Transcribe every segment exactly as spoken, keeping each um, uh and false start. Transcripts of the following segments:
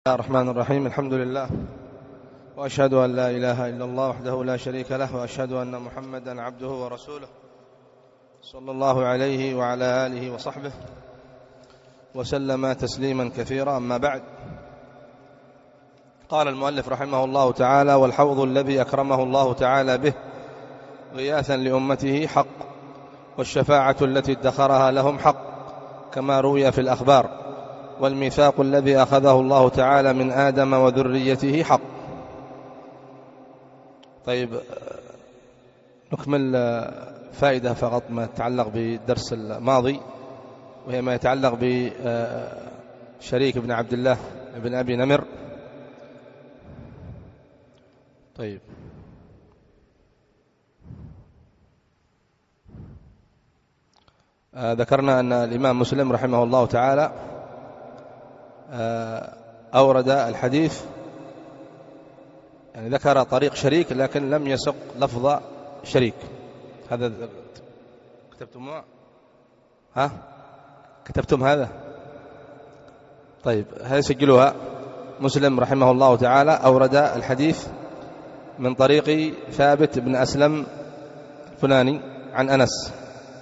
بسم الله الرحمن الرحيم. الحمد لله وأشهد أن لا إله إلا الله وحده لا شريك له، وأشهد أن محمدا عبده ورسوله صلى الله عليه وعلى آله وصحبه وسلم تسليما كثيرا. أما بعد، قال المؤلف رحمه الله تعالى: والحوض الذي أكرمه الله تعالى به غياثا لأمته حق، والشفاعة التي ادخرها لهم حق كما روي في الأخبار، والميثاق الذي أخذه الله تعالى من آدم وذريته حق. طيب، نكمل فائدة فقط ما يتعلق بالدرس الماضي، وهي ما يتعلق بشريك بن عبد الله بن أبي نمر. طيب، ذكرنا أن الإمام مسلم رحمه الله تعالى أورد الحديث، يعني ذكر طريق شريك لكن لم يسق لفظ شريك. هذا كتبتم؟ ها كتبتم هذا؟ طيب، هذه سجلوها. مسلم رحمه الله تعالى أورد الحديث من طريق ثابت بن أسلم الفلاني عن أنس،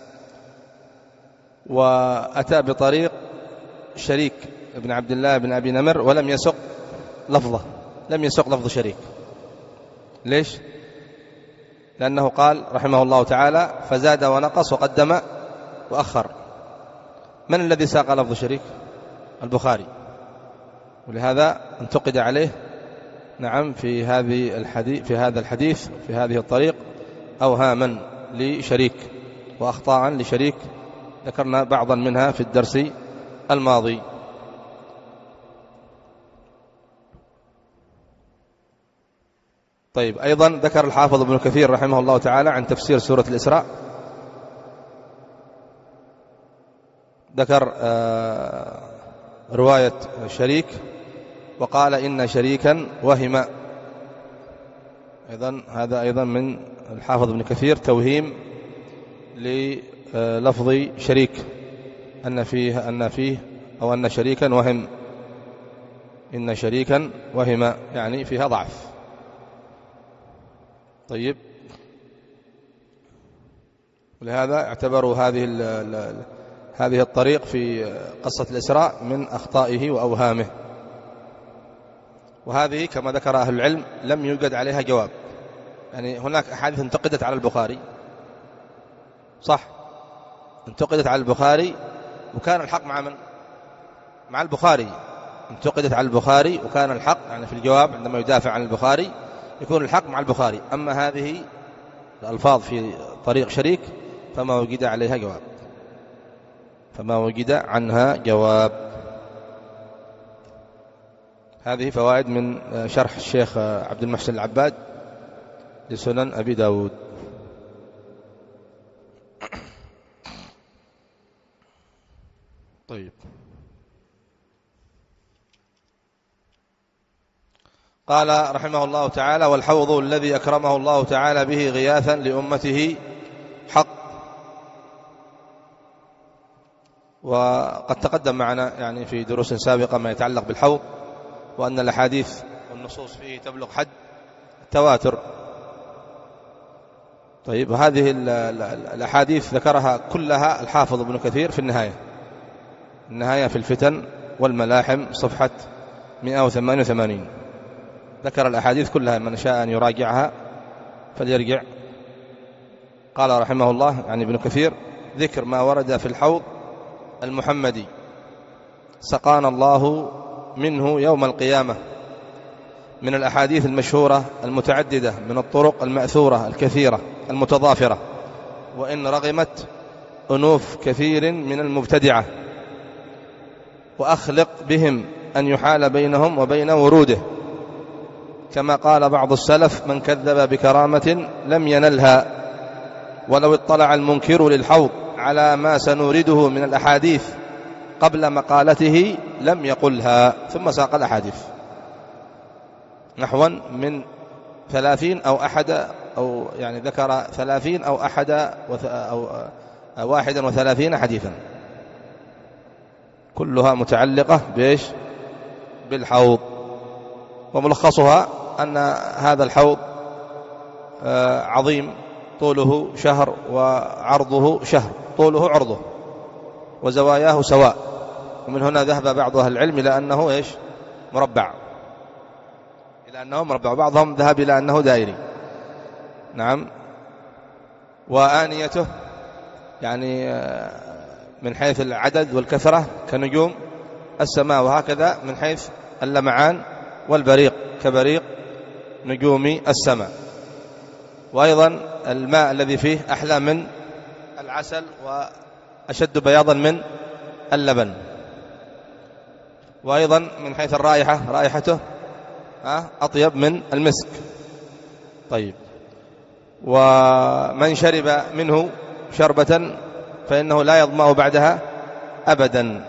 وأتى بطريق شريك ابن عبد الله بن أبي نمر ولم يسق لفظه، لم يسق لفظ شريك. ليش؟ لأنه قال رحمه الله تعالى: فزاد ونقص وقدم وأخر. من الذي ساق لفظ شريك؟ البخاري، ولهذا انتقد عليه نعم في هذه الحديث في هذا الحديث في هذه الطريق أوهاما لشريك وأخطاء لشريك، ذكرنا بعضا منها في الدرس الماضي. طيب، أيضا ذكر الحافظ ابن كثير رحمه الله تعالى عن تفسير سورة الإسراء، ذكر رواية شريك وقال إن شريكا وهم. أيضا هذا أيضا من الحافظ ابن كثير توهيم للفظ شريك، أن فيه أن فيه أو أن شريكا وهم، إن شريكا وهم يعني فيها ضعف. طيب، ولهذا اعتبروا هذه هذه الطريق في قصة الإسراء من أخطائه وأوهامه، وهذه كما ذكر أهل العلم لم يوجد عليها جواب. يعني هناك أحاديث انتقدت على البخاري، صح، انتقدت على البخاري وكان الحق مع من؟ مع البخاري. انتقدت على البخاري وكان الحق، يعني في الجواب عندما يدافع عن البخاري يكون الحق مع البخاري. أما هذه الألفاظ في طريق شريك فما وجد عليها جواب، فما وجد عنها جواب. هذه فوائد من شرح الشيخ عبد المحسن العباد لسنن أبي داود. طيب، قال رحمه الله تعالى: والحوض الذي أكرمه الله تعالى به غياثا لأمته حق. وقد تقدم معنا يعني في دروس سابقة ما يتعلق بالحوض، وأن الأحاديث والنصوص فيه تبلغ حد التواتر. طيب، هذه الأحاديث ذكرها كلها الحافظ ابن كثير في النهاية النهاية في الفتن والملاحم صفحة مئة وثمانية وثمانين. ذكر الأحاديث كلها، من شاء أن يراجعها فليرجع. قال رحمه الله يعني ابن كثير: ذكر ما ورد في الحوض المحمدي سقانا الله منه يوم القيامة من الأحاديث المشهورة المتعددة من الطرق المأثورة الكثيرة المتضافرة، وإن رغمت أنوف كثير من المبتدعة، وأخلق بهم أن يحال بينهم وبين وروده، كما قال بعض السلف: من كذب بكرامة لم ينلها، ولو اطلع المنكر للحوض على ما سنورده من الأحاديث قبل مقالته لم يقلها. ثم ساق الأحاديث نحوا من ثلاثين أو أحد أو يعني ذكر ثلاثين أو أحد أو واحدا وثلاثين حديثا، كلها متعلقة بإيش؟ بالحوض. وملخصها أن هذا الحوض عظيم، طوله شهر وعرضه شهر، طوله عرضه وزواياه سواء، ومن هنا ذهب بعض أهل العلم إلى أنه إيش مربع، إلى أنه مربع، بعضهم ذهب إلى أنه دائري. نعم. وآنيته يعني من حيث العدد والكثرة كنجوم السماء، وهكذا من حيث اللمعان والبريق كبريق نجوم السماء. وأيضا الماء الذي فيه أحلى من العسل وأشد بياضا من اللبن. وأيضا من حيث الرائحة، رائحته أطيب من المسك. طيب، ومن شرب منه شربة فإنه لا يظمأ بعدها أبدا.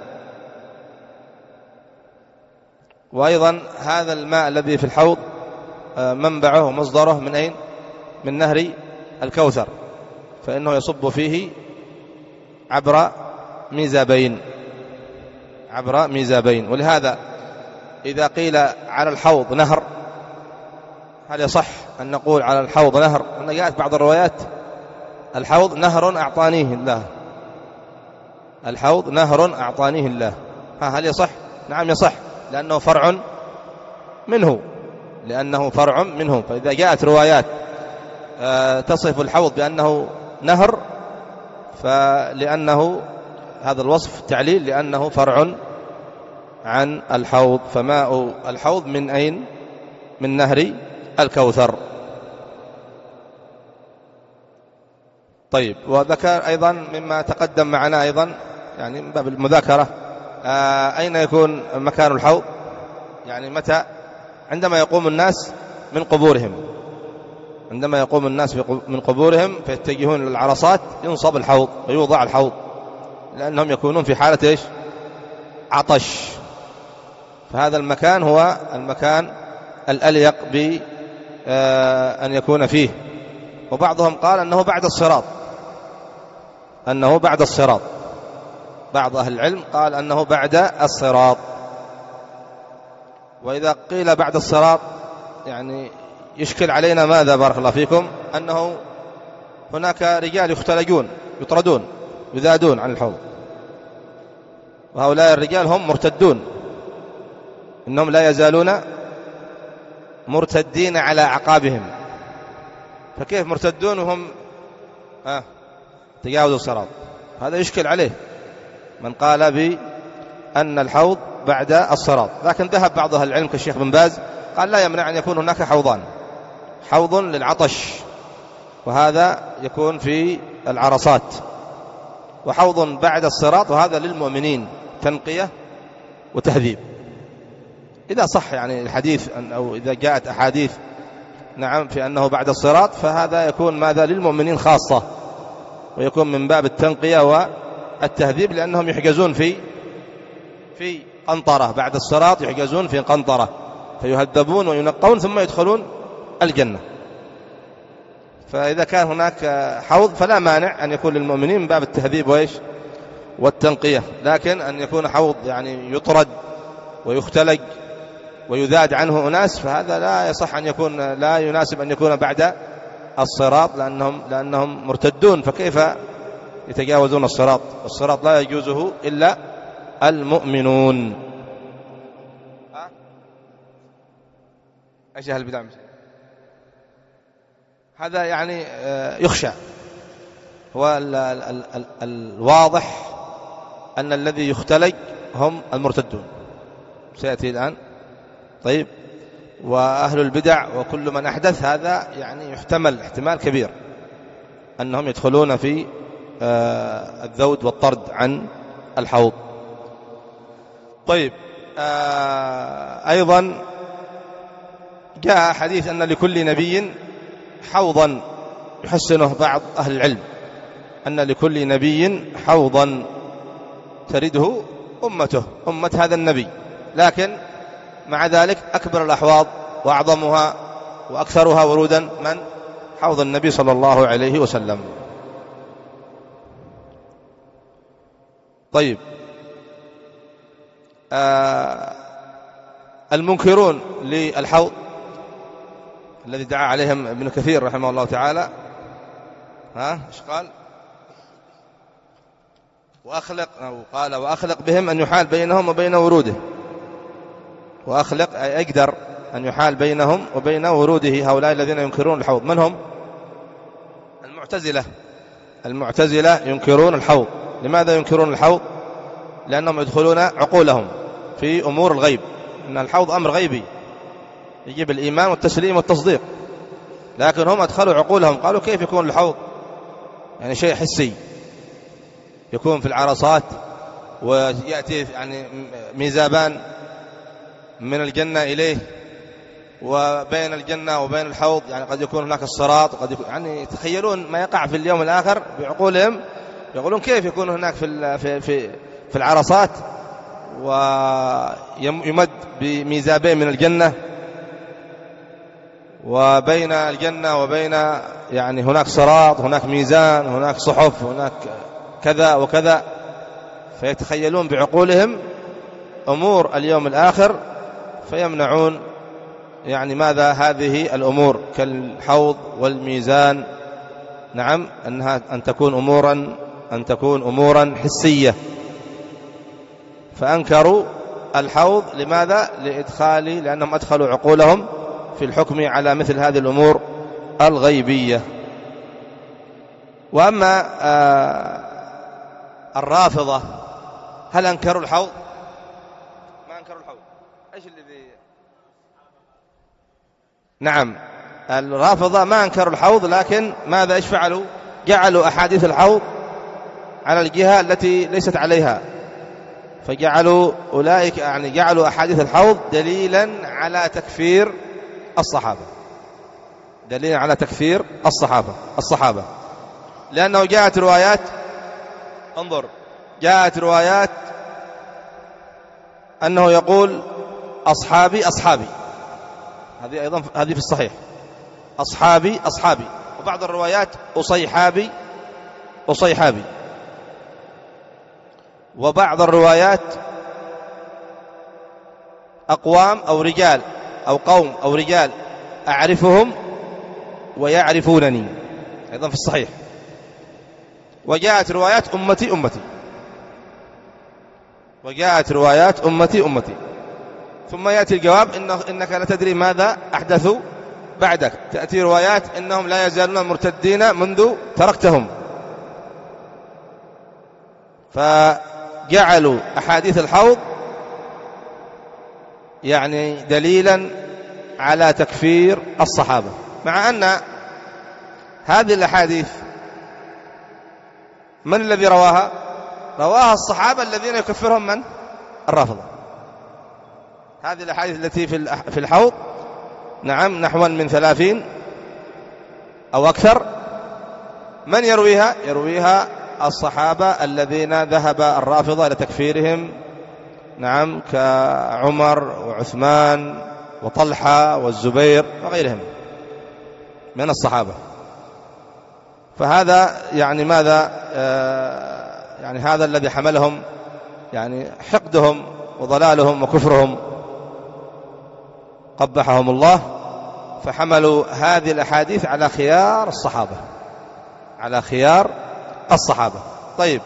وأيضا هذا الماء الذي في الحوض منبعه ومصدره من أين؟ من نهر الكوثر، فإنه يصب فيه عبر ميزابين، عبر ميزابين. ولهذا إذا قيل على الحوض نهر، هل يصح أن نقول على الحوض نهر؟ أن جاءت بعض الروايات الحوض نهر أعطانيه الله، الحوض نهر أعطانيه الله. ها هل يصح؟ نعم يصح، لأنه فرع منه، لأنه فرع منه. فإذا جاءت روايات تصف الحوض بأنه نهر، فلأنه هذا الوصف تعليل، لأنه فرع عن الحوض. فماء الحوض من أين؟ من نهر الكوثر. طيب، وذكر أيضا مما تقدم معنا أيضا يعني من باب المذاكرة، أين يكون مكان الحوض؟ يعني متى؟ عندما يقوم الناس من قبورهم، عندما يقوم الناس من قبورهم فيتجهون للعرصات ينصب الحوض ويوضع الحوض، لأنهم يكونون في حالة إيش؟ عطش. فهذا المكان هو المكان الأليق بأن يكون فيه. وبعضهم قال أنه بعد الصراط، أنه بعد الصراط، بعض أهل العلم قال أنه بعد الصراط. وإذا قيل بعد الصراط يعني يشكل علينا ماذا بارك الله فيكم؟ أنه هناك رجال يختلجون يطردون يذادون عن الحوض، وهؤلاء الرجال هم مرتدون، إنهم لا يزالون مرتدين على أعقابهم. فكيف مرتدون وهم آه تجاوزوا الصراط؟ هذا يشكل عليه من قال بأن الحوض بعد الصراط. لكن ذهب بعض أهل العلم كالشيخ بن باز قال لا يمنع أن يكون هناك حوضان، حوض للعطش وهذا يكون في العرصات، وحوض بعد الصراط وهذا للمؤمنين تنقية وتهذيب. إذا صح يعني الحديث أو إذا جاءت أحاديث نعم في أنه بعد الصراط، فهذا يكون ماذا؟ للمؤمنين خاصة، ويكون من باب التنقية والتهذيب، لأنهم يحجزون في في قنطرة بعد الصراط، يحجزون في قنطرة فيهذبون وينقون ثم يدخلون الجنة. فإذا كان هناك حوض فلا مانع أن يكون للمؤمنين من باب التهذيب وإيش والتنقية. لكن أن يكون حوض يعني يطرد ويختلج ويذاد عنه أناس، فهذا لا يصح أن يكون، لا يناسب أن يكون بعد الصراط، لأنهم لأنهم مرتدون، فكيف يتجاوزون الصراط؟ الصراط لا يجوزه إلا المؤمنون. ايش اهل البدع؟ هذا يعني يخشى. هو ال ال ال ال الواضح أن الذي يختلج هم المرتدون، سيأتي الآن. طيب، وأهل البدع وكل من أحدث هذا يعني يحتمل احتمال كبير أنهم يدخلون في الذود والطرد عن الحوض. طيب، أيضا جاء حديث أن لكل نبي حوضا، يحسنه بعض أهل العلم، أن لكل نبي حوضا ترده أمته، أمة هذا النبي. لكن مع ذلك أكبر الأحواض وأعظمها وأكثرها ورودا من؟ حوض النبي صلى الله عليه وسلم. طيب، آه المنكرون للحوض الذي دعا عليهم ابن كثير رحمه الله تعالى، ها ايش قال؟ وأخلق أو قال وأخلق بهم أن يحال بينهم وبين وروده. وأخلق أي أقدر أن يحال بينهم وبين وروده هؤلاء الذين ينكرون الحوض. من هم؟ المعتزلة. المعتزلة ينكرون الحوض. لماذا ينكرون الحوض؟ لأنهم يدخلون عقولهم في أمور الغيب، إن الحوض أمر غيبي يجب الإيمان والتسليم والتصديق، لكن هم أدخلوا عقولهم، قالوا كيف يكون الحوض يعني شيء حسي يكون في العرصات ويأتي يعني ميزابان من الجنة إليه، وبين الجنة وبين الحوض يعني قد يكون هناك الصراط، وقد يكون يعني يتخيلون ما يقع في اليوم الآخر بعقولهم، يقولون كيف يكون هناك في في في في العرصات ويمد بميزابين من الجنة، وبين الجنة وبين يعني هناك صراط، هناك ميزان، هناك صحف، هناك كذا وكذا، فيتخيلون بعقولهم أمور اليوم الآخر فيمنعون يعني ماذا هذه الأمور كالحوض والميزان، نعم أنها أن تكون أمورا أن تكون أمورا حسية. فأنكروا الحوض. لماذا؟ لإدخال لأنهم أدخلوا عقولهم في الحكم على مثل هذه الأمور الغيبية. وأما آه الرافضة هل أنكروا الحوض؟ ما أنكروا الحوض. إيش الذي؟ نعم الرافضة ما أنكروا الحوض، لكن ماذا إيش فعلوا؟ جعلوا أحاديث الحوض على الجهة التي ليست عليها، فجعلوا أولئك يعني جعلوا أحاديث الحوض دليلا على تكفير الصحابة، دليلا على تكفير الصحابة الصحابة لأنه جاءت روايات، انظر جاءت روايات أنه يقول أصحابي أصحابي، هذه أيضا هذه في الصحيح، أصحابي أصحابي، وبعض الروايات أصيحابي أصيحابي، وبعض الروايات أقوام أو رجال أو قوم أو رجال أعرفهم ويعرفونني، أيضا في الصحيح. وجاءت روايات أمتي أمتي، وجاءت روايات أمتي أمتي، ثم يأتي الجواب إنه إنك لا تدري ماذا أحدثوا بعدك. تأتي روايات إنهم لا يزالون مرتدين منذ تركتهم، فجعلوا أحاديث الحوض يعني دليلا على تكفير الصحابة، مع أن هذه الأحاديث من الذي رواها؟ رواها الصحابة الذين يكفرهم من؟ الرافضة. هذه الأحاديث التي في الحوض نعم نحو من ثلاثين أو أكثر، من يرويها؟ يرويها الصحابة الذين ذهب الرافضة إلى تكفيرهم، نعم كعمر وعثمان وطلحة والزبير وغيرهم من الصحابة. فهذا يعني ماذا آه يعني هذا الذي حملهم يعني حقدهم وضلالهم وكفرهم قبحهم الله، فحملوا هذه الأحاديث على خيار الصحابة، على خيار الصحابة. طيب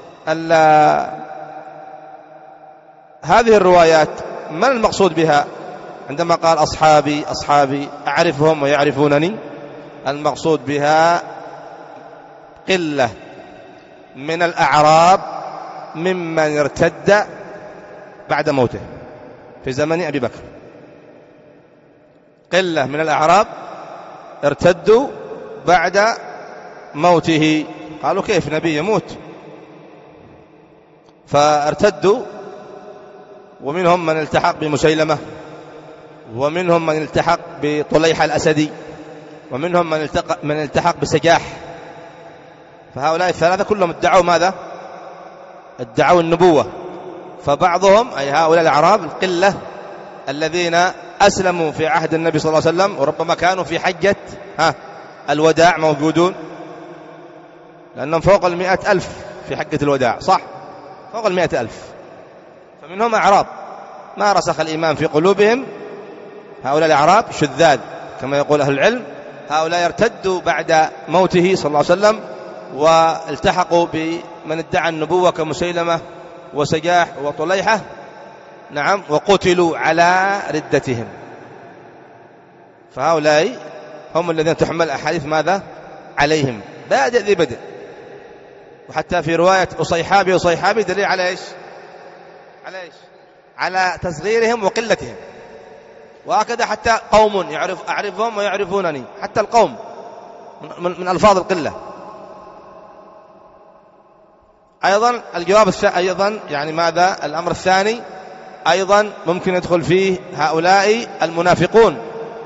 هذه الروايات من المقصود بها عندما قال أصحابي أصحابي أعرفهم ويعرفونني؟ المقصود بها قلة من الأعراب ممن ارتد بعد موته في زمن أبي بكر، قلة من الأعراب ارتدوا بعد موته، قالوا كيف نبي يموت؟ فارتدوا، ومنهم من التحق بمسيلمة، ومنهم من التحق بطليحة الأسدي، ومنهم من التحق, من التحق بسجاح. فهؤلاء الثلاثة كلهم ادعوا ماذا؟ ادعوا النبوة. فبعضهم أي هؤلاء الأعراب القلة الذين أسلموا في عهد النبي صلى الله عليه وسلم، وربما كانوا في حجة ها الوداع موجودون، لأنهم فوق المئة ألف في حجة الوداع، صح؟ فوق المئة ألف، فمنهم أعراب ما رسخ الإيمان في قلوبهم. هؤلاء الأعراب شذاذ كما يقول أهل العلم، هؤلاء ارتدوا بعد موته صلى الله عليه وسلم والتحقوا بمن ادعى النبوة كمسيلمة وسجاح وطليحة، نعم، وقتلوا على ردتهم. فهؤلاء هم الذين تحمل أحاديث ماذا عليهم بادئ ذي بدء. وحتى في رواية أصيحابي أصيحابي دليل على إيش؟ على إيش؟ على تصغيرهم وقلتهم. وهكذا حتى قوم يعرف أعرفهم ويعرفونني، حتى القوم من, من ألفاظ القلة. أيضا الجواب أيضا يعني ماذا الأمر الثاني أيضا ممكن يدخل فيه هؤلاء المنافقون،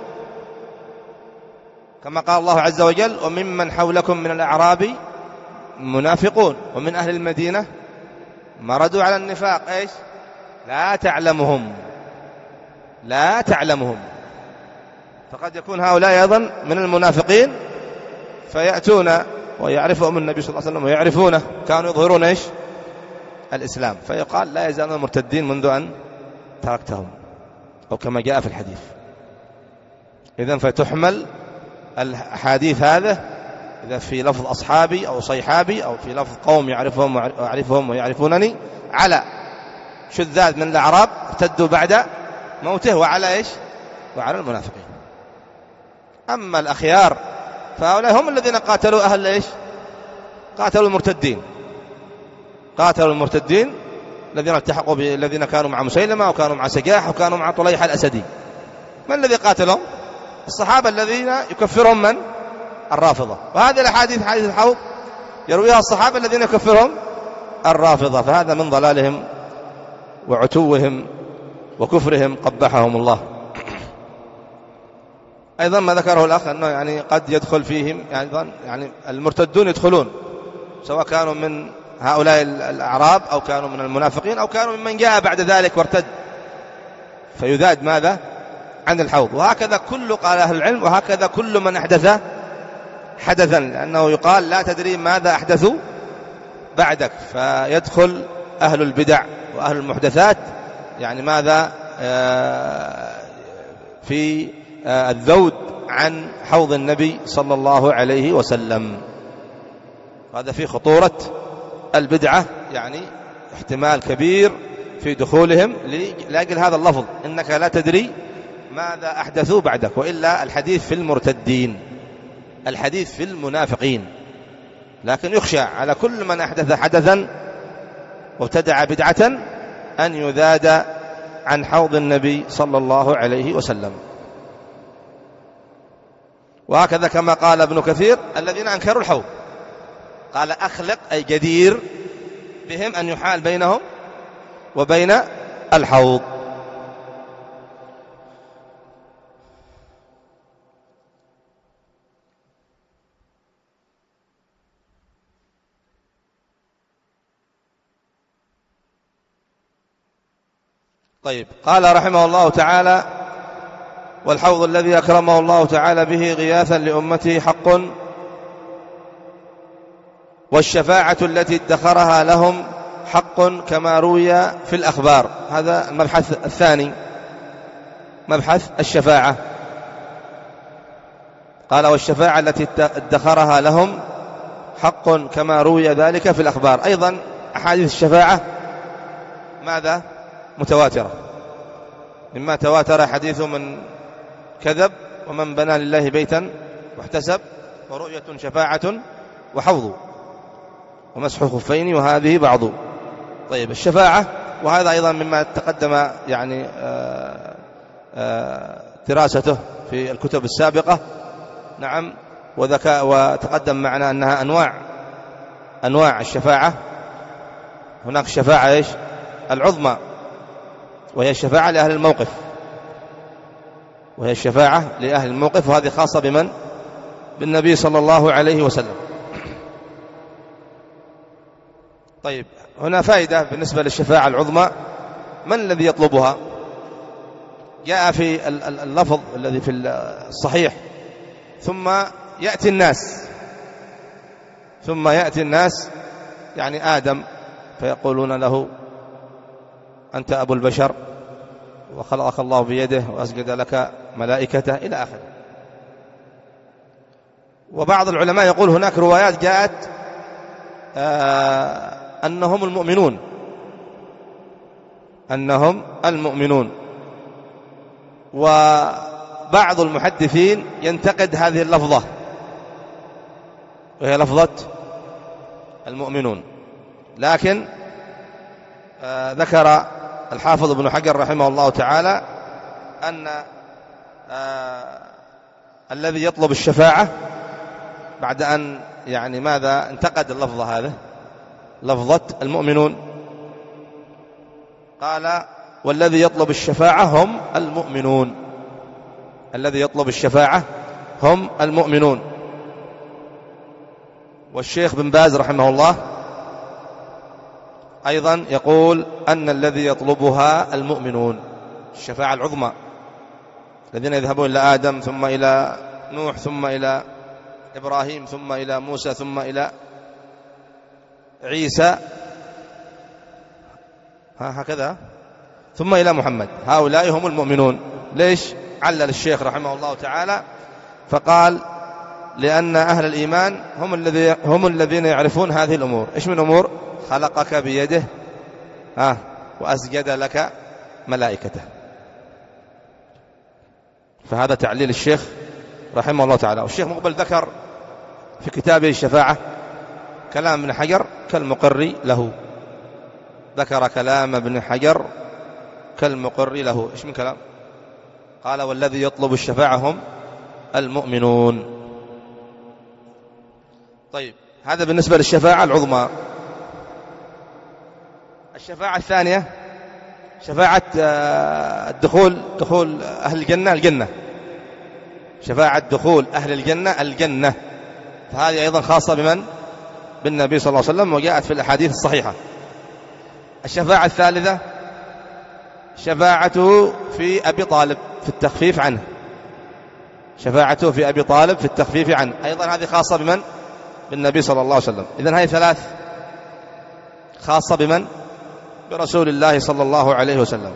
كما قال الله عز وجل: وممن حولكم من الأعراب منافقون ومن أهل المدينة مردوا على النفاق إيش؟ لا تعلمهم لا تعلمهم. فقد يكون هؤلاء أيضا من المنافقين فيأتون ويعرفهم النبي صلى الله عليه وسلم ويعرفونه، كانوا يظهرون إيش؟ الإسلام، فيقال لا يزالون مرتدين منذ أن تركتهم، أو كما جاء في الحديث. إذن فتحمل الحديث هذا إذا في لفظ أصحابي أو صيحابي أو في لفظ قوم يعرفهم ويعرفهم ويعرفونني على شذاذ من الأعراب ارتدوا بعد موته، وعلى إيش؟ وعلى المنافقين. أما الأخيار فهؤلاء هم الذين قاتلوا أهل إيش؟ قاتلوا المرتدين، قاتلوا المرتدين الذين التحقوا بالذين كانوا مع مسيلمة وكانوا مع سجاح وكانوا مع طليحة الأسدي. من الذي قاتلهم؟ الصحابة الذين يكفرهم من؟ الرافضة. وهذه الأحاديث حديث الحوض يرويها الصحابة الذين يكفرهم الرافضة، فهذا من ضلالهم وعتوهم وكفرهم قبحهم الله. أيضا ما ذكره الأخ أنه يعني قد يدخل فيهم يعني, يعني المرتدون يدخلون، سواء كانوا من هؤلاء الأعراب أو كانوا من المنافقين أو كانوا ممن جاء بعد ذلك وارتد، فيذاد ماذا؟ عن الحوض. وهكذا كل قال أهل العلم، وهكذا كل من أحدث حدثا، لأنه يقال لا تدري ماذا أحدثوا بعدك، فيدخل أهل البدع وأهل المحدثات يعني ماذا في الذود عن حوض النبي صلى الله عليه وسلم. هذا في خطورة البدعة، يعني احتمال كبير في دخولهم لأجل هذا اللفظ: إنك لا تدري ماذا أحدثوا بعدك. وإلا الحديث في المرتدين، الحديث في المنافقين، لكن يخشى على كل من أحدث حدثا وابتدع بدعة أن يذاد عن حوض النبي صلى الله عليه وسلم. وهكذا كما قال ابن كثير: الذين أنكروا الحوض، قال أخلق أي جدير بهم أن يحال بينهم وبين الحوض. طيب، قال رحمه الله تعالى: والحوض الذي أكرمه الله تعالى به غياثا لأمته حق، والشفاعة التي ادخرها لهم حق كما روي في الأخبار. هذا المبحث الثاني، مبحث الشفاعة. قال: والشفاعة التي ادخرها لهم حق كما روي ذلك في الأخبار. أيضا أحاديث الشفاعة ماذا؟ متواترة، مما تواتر حديث من كذب ومن بنى لله بيتا واحتسب، ورؤية شفاعة وحوض، ومسح خفين، وهذه بعض. طيب، الشفاعة، وهذا أيضا مما تقدم يعني آآ آآ دراسته في الكتب السابقة، نعم، وذكاء وتقدم معنا أنها أنواع أنواع الشفاعة. هناك الشفاعة إيش؟ العظمى، وهي الشفاعة لأهل الموقف، وهي الشفاعة لأهل الموقف، وهذه خاصة بمن؟ بالنبي صلى الله عليه وسلم. طيب، هنا فائدة بالنسبة للشفاعة العظمى: من الذي يطلبها؟ جاء في اللفظ الذي في الصحيح: ثم يأتي الناس ثم يأتي الناس يعني آدم، فيقولون له: أنت أبو البشر، وخلقك الله بيده وأسجد لك ملائكته إلى آخره. وبعض العلماء يقول هناك روايات جاءت آه أنهم المؤمنون أنهم المؤمنون وبعض المحدثين ينتقد هذه اللفظة وهي لفظة المؤمنون، لكن آه ذكر الحافظ ابن حجر رحمه الله تعالى أن آه الذي يطلب الشفاعة بعد أن يعني ماذا انتقد اللفظة هذه لفظة المؤمنون، قال والذي يطلب الشفاعة هم المؤمنون، الذي يطلب الشفاعة هم المؤمنون. والشيخ بن باز رحمه الله أيضا يقول أن الذي يطلبها المؤمنون، الشفاعة العظمى، الذين يذهبون إلى آدم ثم إلى نوح ثم إلى إبراهيم ثم إلى موسى ثم إلى عيسى هكذا ثم إلى محمد، هؤلاء هم المؤمنون. ليش؟ علل الشيخ رحمه الله تعالى فقال لأن أهل الإيمان هم الذين هم الذين يعرفون هذه الأمور. إيش من أمور؟ خلقك بيده ها وأسجد لك ملائكته. فهذا تعليل الشيخ رحمه الله تعالى. والشيخ مقبل ذكر في كتابه الشفاعة كلام ابن حجر كالمقر له، ذكر كلام ابن حجر كالمقر له. إيش من كلام؟ قال والذي يطلب الشفاعة هم المؤمنون. طيب هذا بالنسبة للشفاعة العظمى. الشفاعة الثانية شفاعة الدخول دخول أهل الجنة الجنة، شفاعة دخول أهل الجنة الجنة، فهذه أيضا خاصة بمن؟ بالنبي صلى الله عليه وسلم وجاءت في الأحاديث الصحيحة. الشفاعة الثالثة شفاعته في أبي طالب في التخفيف عنه، شفاعته في أبي طالب في التخفيف عنه أيضا هذه خاصة بمن؟ بالنبي صلى الله عليه وسلم. إذن هذه ثلاث خاصة بمن؟ برسول الله صلى الله عليه وسلم.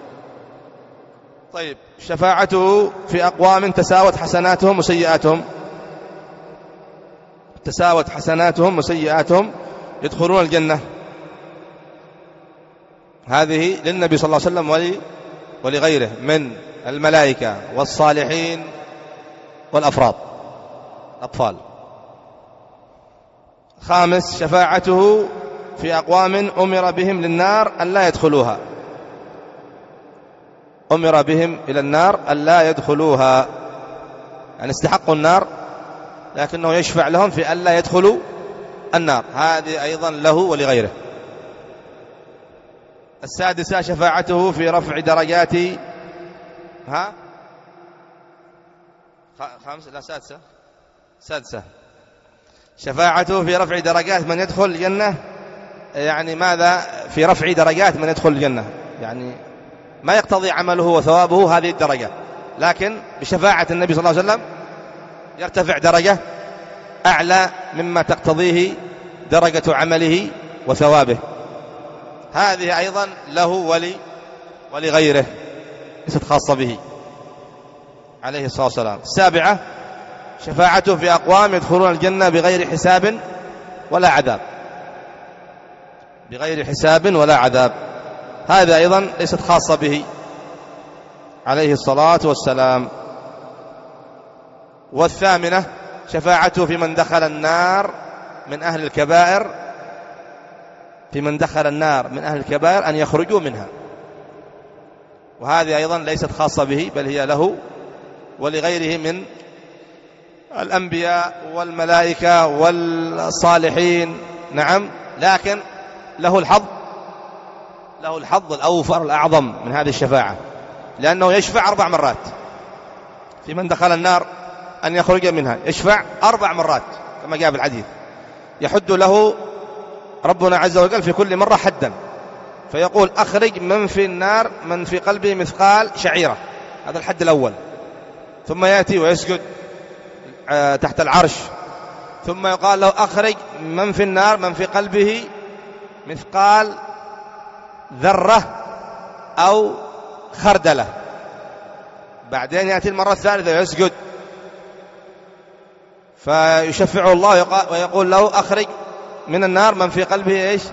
طيب شفاعته في أقوام تساوت حسناتهم وسيئاتهم، تساوت حسناتهم وسيئاتهم يدخلون الجنة، هذه للنبي صلى الله عليه وسلم ولغيره من الملائكة والصالحين والأفراد الأطفال. خامس شفاعته في أقوام أمر بهم للنار أن لا يدخلوها، أمر بهم إلى النار أن لا يدخلوها، يعني استحقوا النار لكنه يشفع لهم في أن لا يدخلوا النار، هذه أيضا له ولغيره. السادسة شفاعته في رفع درجات ها خامسة لا سادسة سادسة شفاعته في رفع درجات من يدخل الجنة، يعني ماذا؟ في رفع درجات من يدخل الجنة، يعني ما يقتضي عمله وثوابه هذه الدرجة، لكن بشفاعة النبي صلى الله عليه وسلم يرتفع درجة أعلى مما تقتضيه درجة عمله وثوابه، هذه أيضا له ولي ولغيره ليست خاصة به عليه الصلاة والسلام. السابعة شفاعته في أقوام يدخلون الجنة بغير حساب ولا عذاب، بغير حساب ولا عذاب، هذا أيضا ليست خاصة به عليه الصلاة والسلام. والثامنة شفاعته في من دخل النار من أهل الكبائر، في من دخل النار من أهل الكبائر أن يخرجوا منها، وهذه أيضا ليست خاصة به بل هي له ولغيره من الأنبياء والملائكة والصالحين، نعم، لكن له الحظ له الحظ الأوفر الأعظم من هذه الشفاعة، لأنه يشفع أربع مرات في من دخل النار أن يخرج منها، يشفع أربع مرات كما جاء في الحديث، يحد له ربنا عز وجل في كل مرة حدا، فيقول أخرج من في النار من في قلبه مثقال شعيرة، هذا الحد الأول، ثم يأتي ويسجد تحت العرش، ثم يقال له أخرج من في النار من في قلبه مثقال ذرة أو خردلة، بعدين يأتي المرة الثالثة ويسجد، فيشفعه الله ويقول له أخرج من النار من في قلبه إيش؟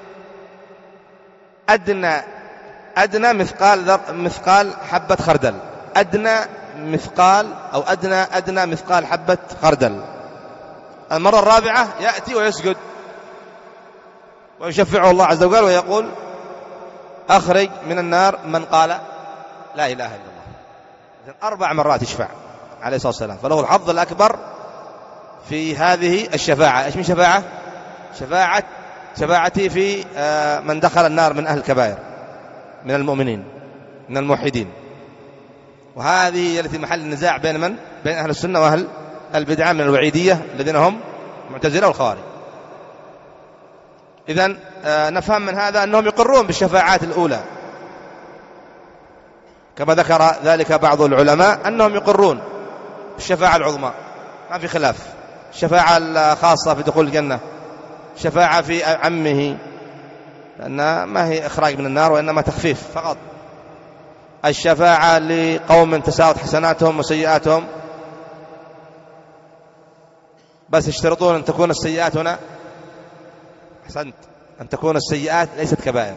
أدنى أدنى مثقال مثقال حبة خردل، أدنى مثقال أو أدنى أدنى مثقال حبة خردل. المرة الرابعة يأتي ويسجد ويشفعه الله عز وجل ويقول أخرج من النار من قال لا إله إلا الله. أربع مرات يشفع عليه الصلاة والسلام، فله الحظ الأكبر في هذه الشفاعة. إيش من شفاعة؟ شفاعة شفاعتي في من دخل النار من أهل الكبائر من المؤمنين من الموحدين، وهذه التي محل النزاع بين من؟ بين أهل السنة وأهل البدعة من الوعيدية الذين هم معتزلة والخوارج. إذن نفهم من هذا أنهم يقرون بالشفاعات الأولى كما ذكر ذلك بعض العلماء، أنهم يقرون بالشفاعة العظمى، ما في خلاف. الشفاعة الخاصة في دخول الجنة، شفاعة في عمه، لأنها ما هي إخراج من النار وإنما تخفيف فقط. الشفاعة لقوم تساوت حسناتهم وسيئاتهم، بس يشترطون أن تكون السيئات هنا أحسنت أن تكون السيئات ليست كبائر،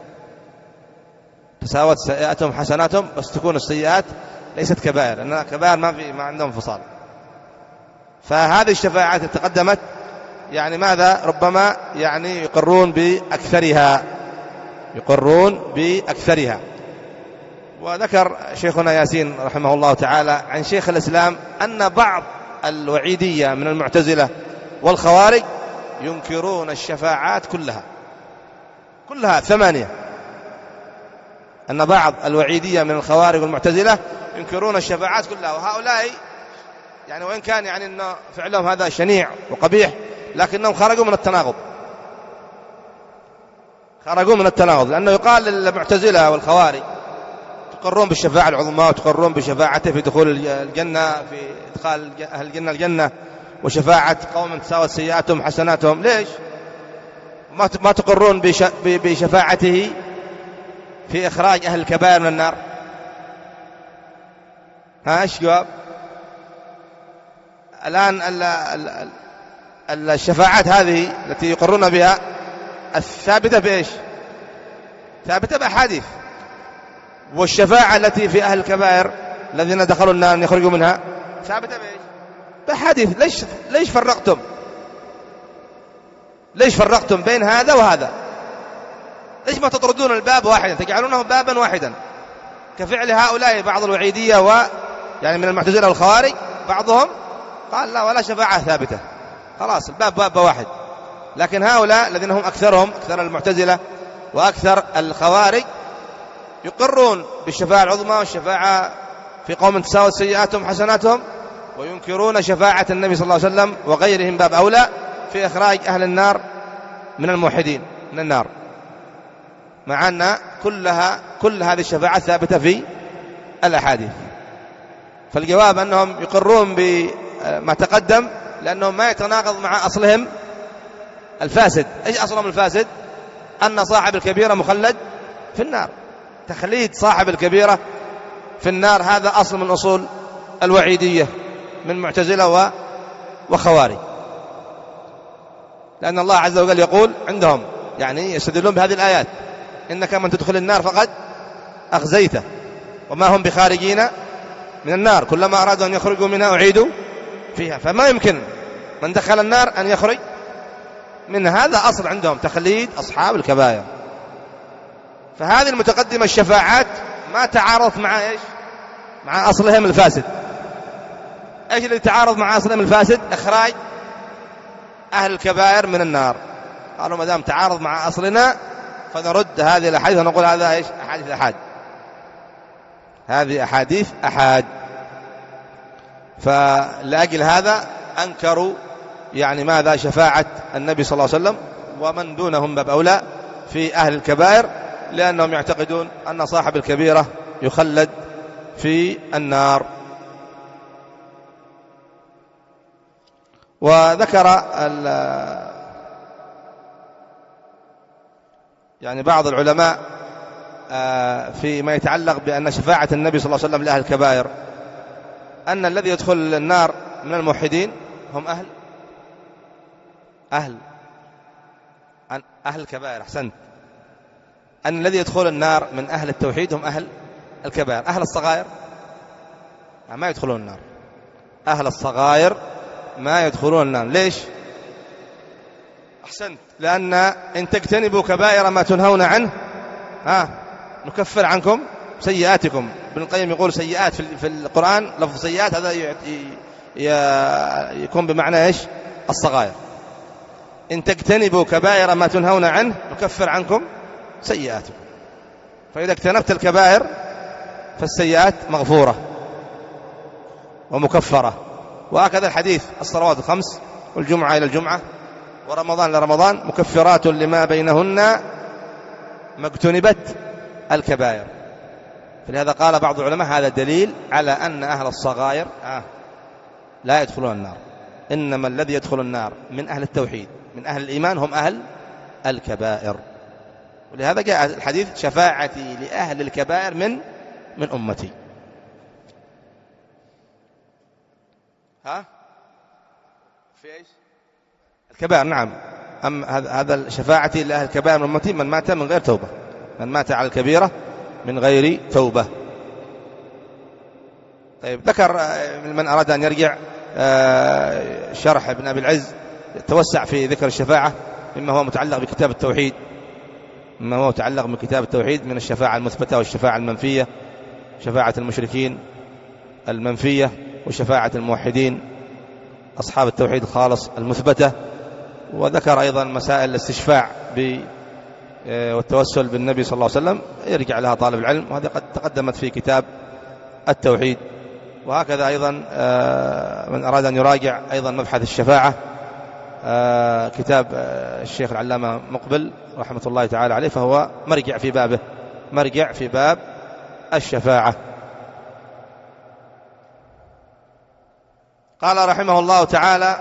تساوت سيئاتهم حسناتهم بس تكون السيئات ليست كبائر، لأنها كبائر ما في ما عندهم انفصال. فهذه الشفاعات تقدمت يعني ماذا؟ ربما يعني يقرون بأكثرها يقرون بأكثرها. وذكر شيخنا ياسين رحمه الله تعالى عن شيخ الإسلام أن بعض الوعيدية من المعتزلة والخوارج ينكرون الشفاعات كلها كلها ثمانية، أن بعض الوعيدية من الخوارج والمعتزلة ينكرون الشفاعات كلها. وهؤلاء يعني وإن كان يعني أن فعلهم هذا شنيع وقبيح، لكنهم خرجوا من التناقض خرجوا من التناقض لأنه يقال للمعتزلة والخوارج تقرون بالشفاعة العظمى وتقرون بشفاعته في دخول الجنة، في إدخال أهل الجنة الجنة، وشفاعة قوم تساوت سيئاتهم حسناتهم. ليش ما تقرون بشفاعته في إخراج أهل الكبائر من النار؟ ها إيش جواب؟ الآن الشفاعات هذه التي يقرون بها الثابتة بإيش؟ ثابتة بأحاديث. والشفاعة التي في أهل الكبائر الذين دخلوا النار أن يخرجوا منها ثابتة بإيش؟ بأحاديث. ليش ليش فرقتم ليش فرقتم بين هذا وهذا؟ ليش ما تطردون الباب واحدا تجعلونه بابا واحدا كفعل هؤلاء بعض الوعيدية و يعني من المعتزلة والخوارج؟ بعضهم قال لا ولا شفاعة ثابتة، خلاص الباب باب واحد. لكن هؤلاء الذين هم أكثرهم أكثر المعتزلة وأكثر الخوارج يقرون بالشفاعة العظمى والشفاعة في قوم تساوت سيئاتهم حسناتهم، وينكرون شفاعة النبي صلى الله عليه وسلم وغيرهم باب أولى في إخراج أهل النار من الموحدين من النار، مع أن كلها كل هذه الشفاعة ثابتة في الأحاديث. فالجواب أنهم يقرون بما تقدم لأنهم ما يتناقض مع أصلهم الفاسد. إيش أصلهم الفاسد؟ أن صاحب الكبيرة مخلد في النار، تخليد صاحب الكبيرة في النار هذا أصل من أصول الوعيدية من معتزلة وخوارج، لأن الله عز وجل يقول عندهم يعني يستدلون بهذه الآيات إنك من تدخل النار فقد أخزيته وما هم بخارجين من النار، كلما أرادوا أن يخرجوا منها أعيدوا فيها، فما يمكن من دخل النار أن يخرج من هذا أصل عندهم تخليد أصحاب الكبائر. فهذه المتقدمة الشفاعات ما تعارض مع إيش؟ مع أصلهم الفاسد. إيش اللي تعارض مع أصلهم الفاسد؟ إخراج أهل الكبائر من النار. قالوا ما دام تعارض مع أصلنا فنرد هذه الأحاديث ونقول هذا إيش؟ أحاديث أحاد، هذه أحاديث أحاد. فلأجل هذا أنكروا يعني ماذا؟ شفاعة النبي صلى الله عليه وسلم ومن دونهم باب أولى في أهل الكبائر، لأنهم يعتقدون أن صاحب الكبيرة يخلد في النار. وذكر يعني بعض العلماء فيما يتعلق بأن شفاعة النبي صلى الله عليه وسلم لأهل الكبائر أن الذي يدخل النار من الموحدين هم أهل أهل أهل الكبائر. أحسنت. أن الذي يدخل النار من أهل التوحيد هم أهل الكبائر. أهل الصغائر ما يدخلون النار. أهل الصغائر ما يدخلون النار. ليش؟ أحسنت. لأن إن تجتنبوا كبائر ما تنهون عنه ها نكفر عنكم سيئاتكم. ابن القيم يقول سيئات في القرآن لفظ سيئات هذا يكون بمعنى إيش؟ الصغائر. إن تجتنبوا كبائر ما تنهون عنه نكفر عنكم سيئاتكم. فإذا اجتنبت الكبائر فالسيئات مغفورة ومكفرة. وهكذا الحديث الصلوات الخمس والجمعة إلى الجمعة ورمضان إلى رمضان مكفرات لما بينهن ما اجتنبت الكبائر. فلهذا قال بعض العلماء هذا دليل على أن أهل الصغائر آه لا يدخلون النار، إنما الذي يدخل النار من أهل التوحيد من أهل الإيمان هم أهل الكبائر. ولهذا جاء الحديث شفاعتي لأهل الكبائر من من أمتي. ها في إيش؟ الكبائر. نعم. أم هذا شفاعتي لأهل الكبائر من أمتي من مات من غير توبة، من مات على الكبيرة من غير توبة. طيب ذكر من أراد أن يرجع شرح ابن أبي العز توسع في ذكر الشفاعة مما هو متعلق بكتاب التوحيد، مما هو متعلق بكتاب التوحيد من الشفاعة المثبتة والشفاعة المنفية، شفاعة المشركين المنفية وشفاعة الموحدين أصحاب التوحيد الخالص المثبتة. وذكر أيضا مسائل الاستشفاع والتوسل بالنبي صلى الله عليه وسلم يرجع لها طالب العلم، وهذه قد تقدمت في كتاب التوحيد. وهكذا أيضا من أراد أن يراجع أيضا مبحث الشفاعة كتاب الشيخ العلامة مقبل رحمة الله تعالى عليه، فهو مرجع في بابه، مرجع في باب الشفاعة. قال رحمه الله تعالى: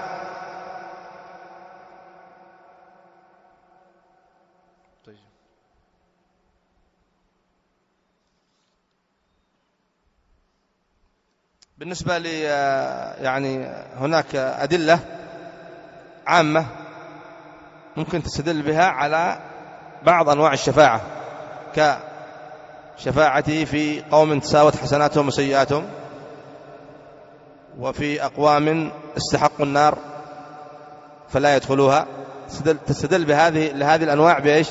بالنسبة لي يعني هناك أدلة عامة ممكن تستدل بها على بعض أنواع الشفاعة، كشفاعته في قوم تساوت حسناتهم وسيئاتهم، وفي أقوام استحقوا النار فلا يدخلوها. تستدل بهذه لهذه الأنواع بإيش؟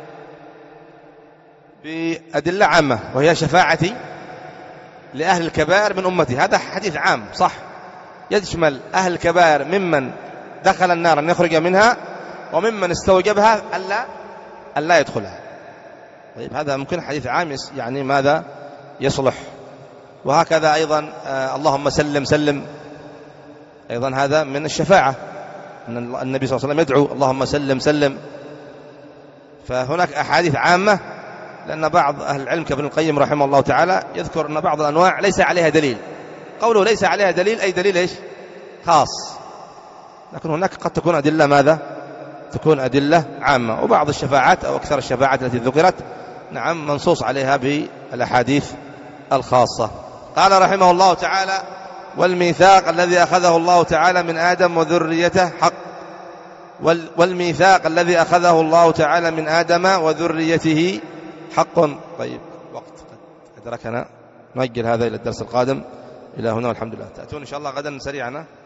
بأدلة عامة، وهي شفاعتي لأهل الكبائر من أمتي. هذا حديث عام صح، يشمل أهل الكبائر ممن دخل النار أن يخرج منها، وممن استوجبها ألا ألا يدخلها. طيب هذا ممكن حديث عام يعني ماذا يصلح. وهكذا أيضا آه اللهم سلم سلم، أيضا هذا من الشفاعة، أن النبي صلى الله عليه وسلم يدعو اللهم سلم سلم. فهناك أحاديث عامة، لأن بعض أهل العلم كابن القيم رحمه الله تعالى يذكر أن بعض الأنواع ليس عليها دليل. قوله ليس عليها دليل أي دليل إيش؟ خاص. لكن هناك قد تكون أدلة ماذا؟ تكون أدلة عامة. وبعض الشفاعات أو أكثر الشفاعات التي ذكرت نعم منصوص عليها بالأحاديث الخاصة. قال رحمه الله تعالى: والميثاق الذي أخذه الله تعالى من آدم وذريته حق. والميثاق الذي أخذه الله تعالى من آدم وذريته حق. طيب وقت قد أدركنا، نؤجل هذا إلى الدرس القادم. إلى هنا والحمد لله. تأتون إن شاء الله غدا سريعا.